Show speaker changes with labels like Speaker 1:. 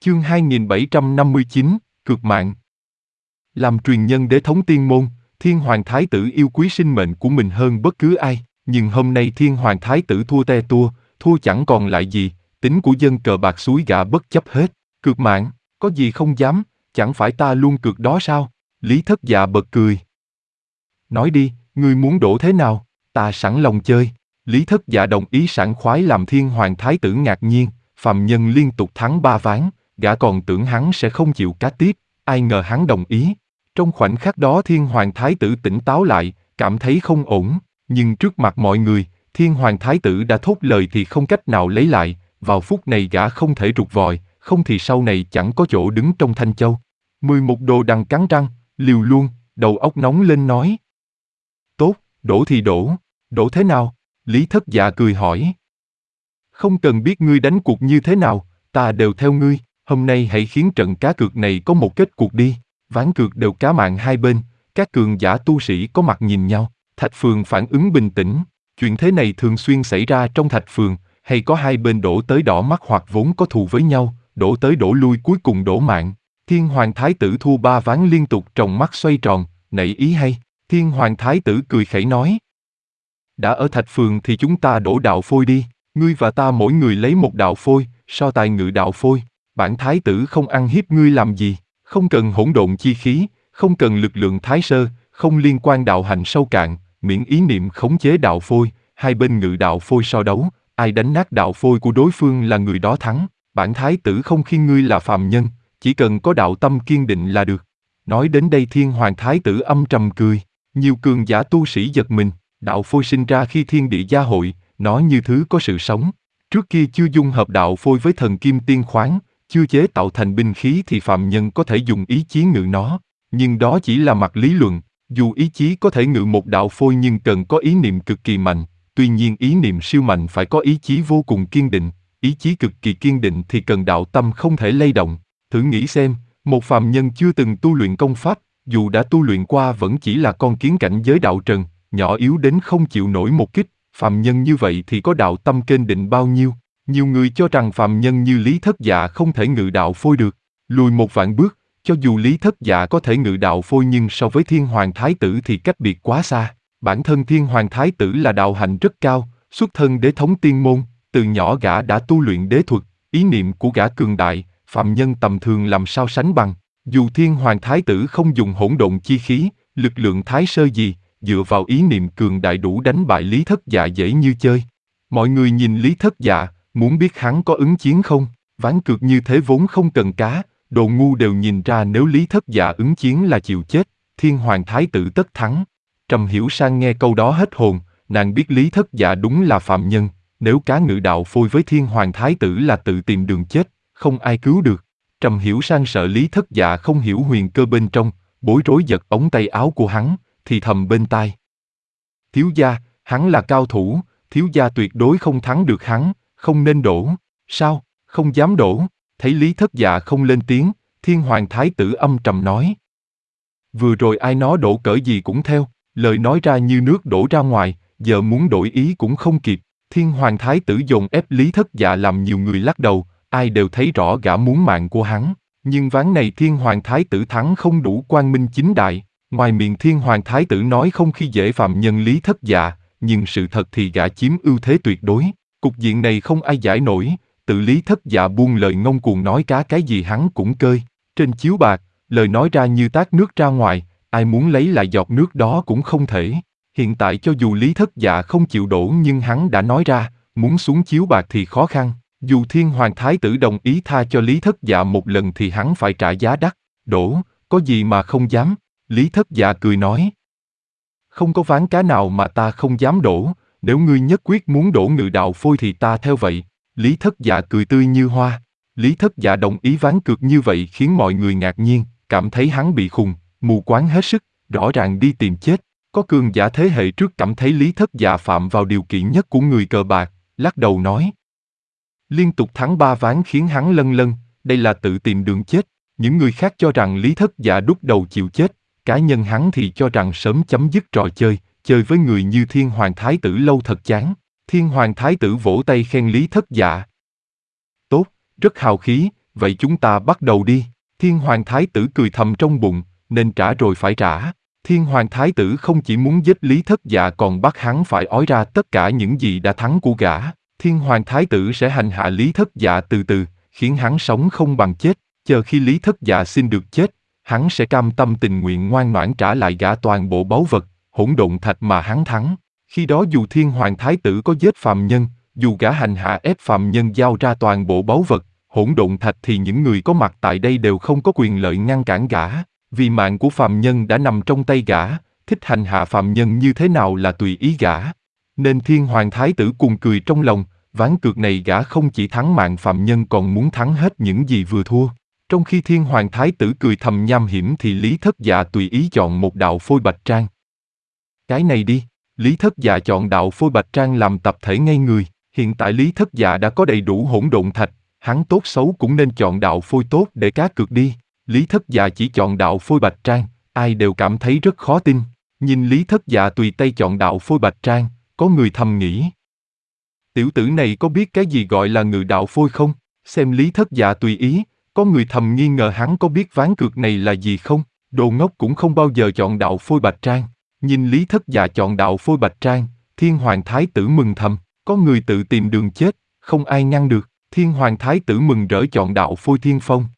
Speaker 1: Chương 2759, cược mạng. Làm truyền nhân đế thống tiên môn, Thiên Hoàng Thái tử yêu quý sinh mệnh của mình hơn bất cứ ai, nhưng hôm nay Thiên Hoàng Thái tử thua te tua, thua chẳng còn lại gì, tính của dân cờ bạc suối gã bất chấp hết, cược mạng, có gì không dám, chẳng phải ta luôn cược đó sao? Lý Thất Dạ bật cười. Nói đi, ngươi muốn đổ thế nào, ta sẵn lòng chơi. Lý Thất Dạ đồng ý sảng khoái làm Thiên Hoàng Thái tử ngạc nhiên, phàm nhân liên tục thắng 3 ván, gã còn tưởng hắn sẽ không chịu cá tiếp, ai ngờ hắn đồng ý. Trong khoảnh khắc đó Thiên Hoàng Thái tử tỉnh táo lại, cảm thấy không ổn, nhưng trước mặt mọi người, Thiên Hoàng Thái tử đã thốt lời thì không cách nào lấy lại, vào phút này gã không thể rụt vòi, không thì sau này chẳng có chỗ đứng trong Thanh Châu. 11 đồ đằng cắn răng, liều luôn, đầu óc nóng lên nói. Tốt, đổ thì đổ, đổ thế nào? Lý Thất Dạ cười hỏi. Không cần biết ngươi đánh cuộc như thế nào, ta đều theo ngươi, hôm nay hãy khiến trận cá cược này có một kết cuộc đi. Ván cược đều cá mạng hai bên, các cường giả tu sĩ có mặt nhìn nhau, Thạch Phường phản ứng bình tĩnh. Chuyện thế này thường xuyên xảy ra trong Thạch Phường, hay có hai bên đổ tới đỏ mắt hoặc vốn có thù với nhau, đổ tới đổ lui cuối cùng đổ mạng. Thiên Hoàng Thái tử thua 3 ván liên tục, trong mắt xoay tròn, nảy ý hay. Thiên Hoàng Thái tử cười khẩy nói. Đã ở Thạch Phường thì chúng ta đổ đạo phôi đi, ngươi và ta mỗi người lấy một đạo phôi, so tài ngự đạo phôi. Bản Thái tử không ăn hiếp ngươi làm gì, không cần hỗn độn chi khí, không cần lực lượng thái sơ, không liên quan đạo hành sâu cạn, miễn ý niệm khống chế đạo phôi, hai bên ngự đạo phôi so đấu, ai đánh nát đạo phôi của đối phương là người đó thắng. Bản Thái tử không khi ngươi là phàm nhân, chỉ cần có đạo tâm kiên định là được. Nói đến đây Thiên Hoàng Thái tử âm trầm cười, nhiều cường giả tu sĩ giật mình, đạo phôi sinh ra khi thiên địa gia hội, nó như thứ có sự sống. Trước kia chưa dung hợp đạo phôi với thần kim tiên khoáng, chưa chế tạo thành binh khí thì phàm nhân có thể dùng ý chí ngự nó, nhưng đó chỉ là mặt lý luận, dù ý chí có thể ngự một đạo phôi nhưng cần có ý niệm cực kỳ mạnh, tuy nhiên ý niệm siêu mạnh phải có ý chí vô cùng kiên định, ý chí cực kỳ kiên định thì cần đạo tâm không thể lay động. Thử nghĩ xem, một phàm nhân chưa từng tu luyện công pháp, dù đã tu luyện qua vẫn chỉ là con kiến cảnh giới đạo trần, nhỏ yếu đến không chịu nổi một kích, phàm nhân như vậy thì có đạo tâm kiên định bao nhiêu? Nhiều người cho rằng phàm nhân như Lý Thất Dạ không thể ngự đạo phôi được. Lùi một vạn bước, cho dù Lý Thất Dạ có thể ngự đạo phôi nhưng so với Thiên Hoàng Thái tử thì cách biệt quá xa. Bản thân Thiên Hoàng Thái tử là đạo hạnh rất cao, xuất thân đế thống tiên môn, từ nhỏ gã đã tu luyện đế thuật, ý niệm của gã cường đại, phàm nhân tầm thường làm sao sánh bằng. Dù Thiên Hoàng Thái tử không dùng hỗn độn chi khí, lực lượng thái sơ gì, dựa vào ý niệm cường đại đủ đánh bại Lý Thất Dạ dễ như chơi. Mọi người nhìn Lý Thất Dạ, muốn biết hắn có ứng chiến không? Ván cược như thế vốn không cần cá, đồ ngu đều nhìn ra nếu Lý Thất Dạ ứng chiến là chịu chết, Thiên Hoàng Thái tử tất thắng. Trầm Hiểu Sang nghe câu đó hết hồn, nàng biết Lý Thất Dạ đúng là phạm nhân, nếu cá ngự đạo phôi với Thiên Hoàng Thái tử là tự tìm đường chết, không ai cứu được. Trầm Hiểu Sang sợ Lý Thất Dạ không hiểu huyền cơ bên trong, bối rối giật ống tay áo của hắn, thì thầm bên tai. Thiếu gia, hắn là cao thủ, thiếu gia tuyệt đối không thắng được hắn, không nên đổ. Sao, không dám đổ? Thấy Lý Thất Dạ không lên tiếng, Thiên Hoàng Thái tử âm trầm nói. Vừa rồi ai nói đổ cỡ gì cũng theo, lời nói ra như nước đổ ra ngoài, giờ muốn đổi ý cũng không kịp. Thiên Hoàng Thái tử dồn ép Lý Thất Dạ làm nhiều người lắc đầu, ai đều thấy rõ gã muốn mạng của hắn. Nhưng ván này Thiên Hoàng Thái tử thắng không đủ quang minh chính đại. Ngoài miệng Thiên Hoàng Thái tử nói không khi dễ phạm nhân Lý Thất Dạ, nhưng sự thật thì gã chiếm ưu thế tuyệt đối. Cục diện này không ai giải nổi, tự Lý Thất Dạ buông lời ngông cuồng nói cá cái gì hắn cũng cơi. Trên chiếu bạc, lời nói ra như tát nước ra ngoài, ai muốn lấy lại giọt nước đó cũng không thể. Hiện tại cho dù Lý Thất Dạ không chịu đổ nhưng hắn đã nói ra, muốn xuống chiếu bạc thì khó khăn. Dù Thiên Hoàng Thái tử đồng ý tha cho Lý Thất Dạ một lần thì hắn phải trả giá đắt. Đổ, có gì mà không dám? Lý Thất Dạ cười nói. Không có ván cá nào mà ta không dám đổ, nếu ngươi nhất quyết muốn đổ ngự đạo phôi thì ta theo vậy. Lý Thất Dạ cười tươi như hoa. Lý Thất Dạ đồng ý ván cược như vậy khiến mọi người ngạc nhiên, cảm thấy hắn bị khùng, mù quáng hết sức, rõ ràng đi tìm chết. Có cường giả thế hệ trước cảm thấy Lý Thất Dạ phạm vào điều kiện nhất của người cờ bạc, lắc đầu nói. Liên tục thắng 3 ván khiến hắn lân lân, đây là tự tìm đường chết. Những người khác cho rằng Lý Thất Dạ đút đầu chịu chết, cá nhân hắn thì cho rằng sớm chấm dứt trò chơi, chơi với người như Thiên Hoàng Thái tử lâu thật chán. Thiên Hoàng Thái tử vỗ tay khen Lý Thất Dạ. Tốt, rất hào khí, vậy chúng ta bắt đầu đi. Thiên hoàng thái tử cười thầm trong bụng, nên trả rồi phải trả. Thiên hoàng thái tử không chỉ muốn giết Lý Thất Dạ còn bắt hắn phải ói ra tất cả những gì đã thắng của gã. Thiên hoàng thái tử sẽ hành hạ Lý Thất Dạ từ từ, khiến hắn sống không bằng chết, chờ khi Lý Thất Dạ xin được chết, hắn sẽ cam tâm tình nguyện ngoan ngoãn trả lại gã toàn bộ báu vật, hỗn độn thạch mà hắn thắng. Khi đó dù thiên hoàng thái tử có giết phàm nhân, dù gã hành hạ ép phàm nhân giao ra toàn bộ báu vật, hỗn độn thạch thì những người có mặt tại đây đều không có quyền lợi ngăn cản gã, vì mạng của phàm nhân đã nằm trong tay gã, thích hành hạ phàm nhân như thế nào là tùy ý gã. Nên thiên hoàng thái tử cuồng cười trong lòng, ván cược này gã không chỉ thắng mạng phàm nhân còn muốn thắng hết những gì vừa thua. Trong khi thiên hoàng thái tử cười thầm nham hiểm thì Lý Thất Dạ tùy ý chọn một đạo phôi bạch trang. Cái này đi, Lý Thất Dạ chọn đạo phôi bạch trang làm tập thể ngay người. Hiện tại Lý Thất Dạ đã có đầy đủ hỗn độn thạch, hắn tốt xấu cũng nên chọn đạo phôi tốt để cá cược đi. Lý Thất Dạ chỉ chọn đạo phôi bạch trang, ai đều cảm thấy rất khó tin. Nhìn Lý Thất Dạ tùy tay chọn đạo phôi bạch trang, có người thầm nghĩ. Tiểu tử này có biết cái gì gọi là ngự đạo phôi không? Xem Lý Thất Dạ tùy ý, có người thầm nghi ngờ hắn có biết ván cược này là gì không? Đồ ngốc cũng không bao giờ chọn đạo phôi bạch trang. Nhìn Lý Thất Dạ chọn đạo phôi bạch trang, thiên hoàng thái tử mừng thầm, có người tự tìm đường chết, không ai ngăn được. Thiên hoàng thái tử mừng rỡ chọn đạo phôi thiên phong.